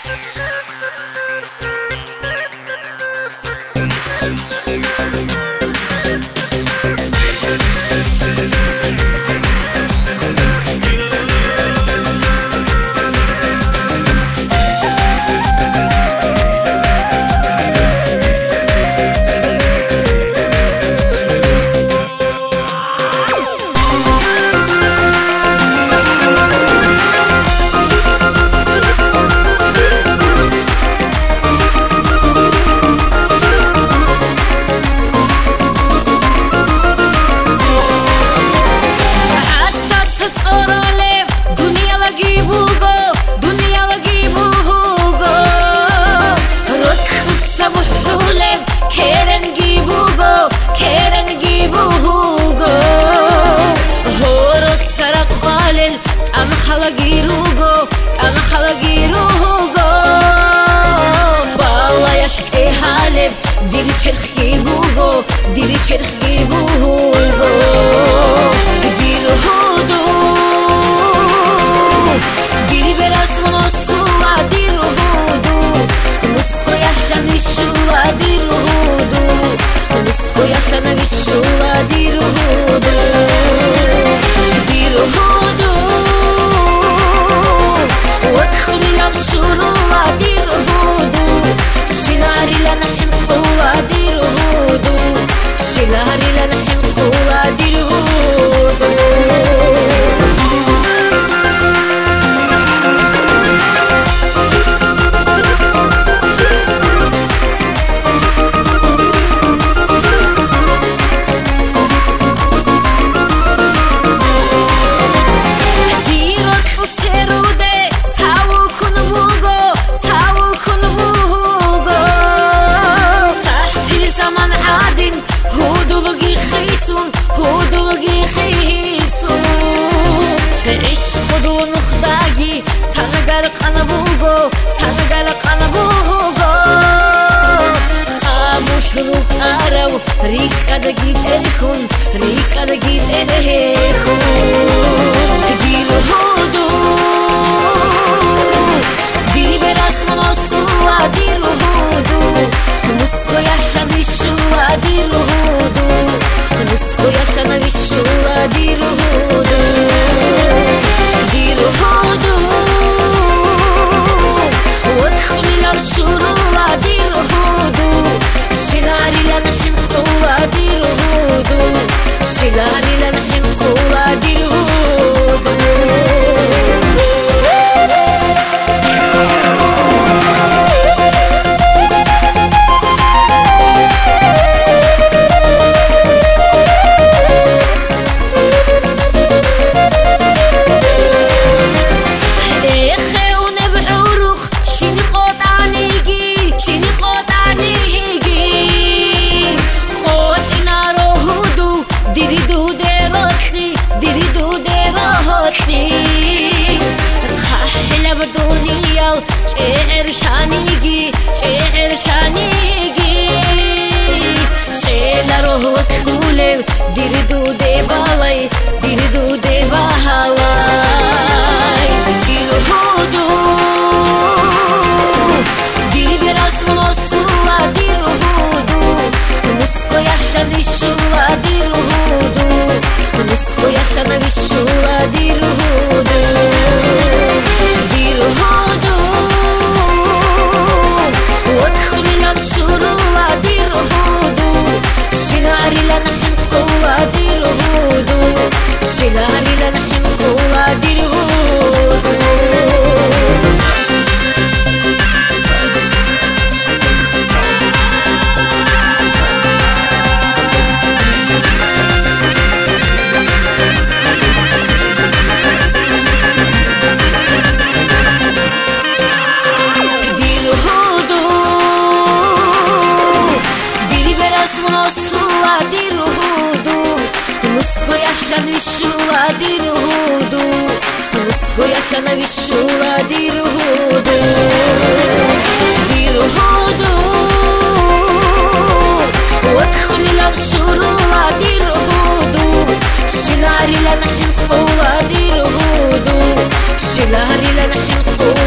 أنا خلقي روغو بالله يشكي حالب ديري شرخ جيبوغو ديري شرخ جيبوغو ديرو هودو ديري براس منصوع ديرو هودو نسكو يحشان الشوع ديرو هودو نسكو يحشان الشوع ديرو هودو ديرو هودو وادخلي لمشوروا ديرو هودو شلاري لنحم خوا ديرو هودو شلاري لنحم خوا ديرو هودو هودو بقي خيسون عشق دو نخداقي سنقرق أنا بوغو سنقرق أنا بوغو خاموش روك أرو ريك أدقيت إلخون ريك أدقيت إلخون ديرو هودو ديري براس منصوع ديرو هودو نسكو يحشان الشوع ديرو هودو نسكو يحشان الشوع ديرو هودو ديرو هودو وادخلي لمشوروا ديرو هودو شلاري لنحم خوا ديرو هودو شلاري لنحم خوا ديرو هودو خاحلة بدونية شعر شانيجي شعر شانيجي شيلا روح وكلولي ديردو دي بالاي ديردو دي باهاواي ديرو هودو ديري براس منصوع ديرو هودو نسكو يحشان الشوع ديرو هودو نسكو يحشان الشوع ديرو هودو ديرو هودو وادخلي لمشوروا ديرو هودو شلاري لنحم خوا ديرو هودو شلاري لنحم خوا ديرو هودو يحشان الشوع ديرو هودو نسكو يحشان الشوع ديرو هودو ديرو هودو وادخلي لمشوروا ديرو هودو شلاري لنحم خوا ديرو هودو شلاري لنحم خوا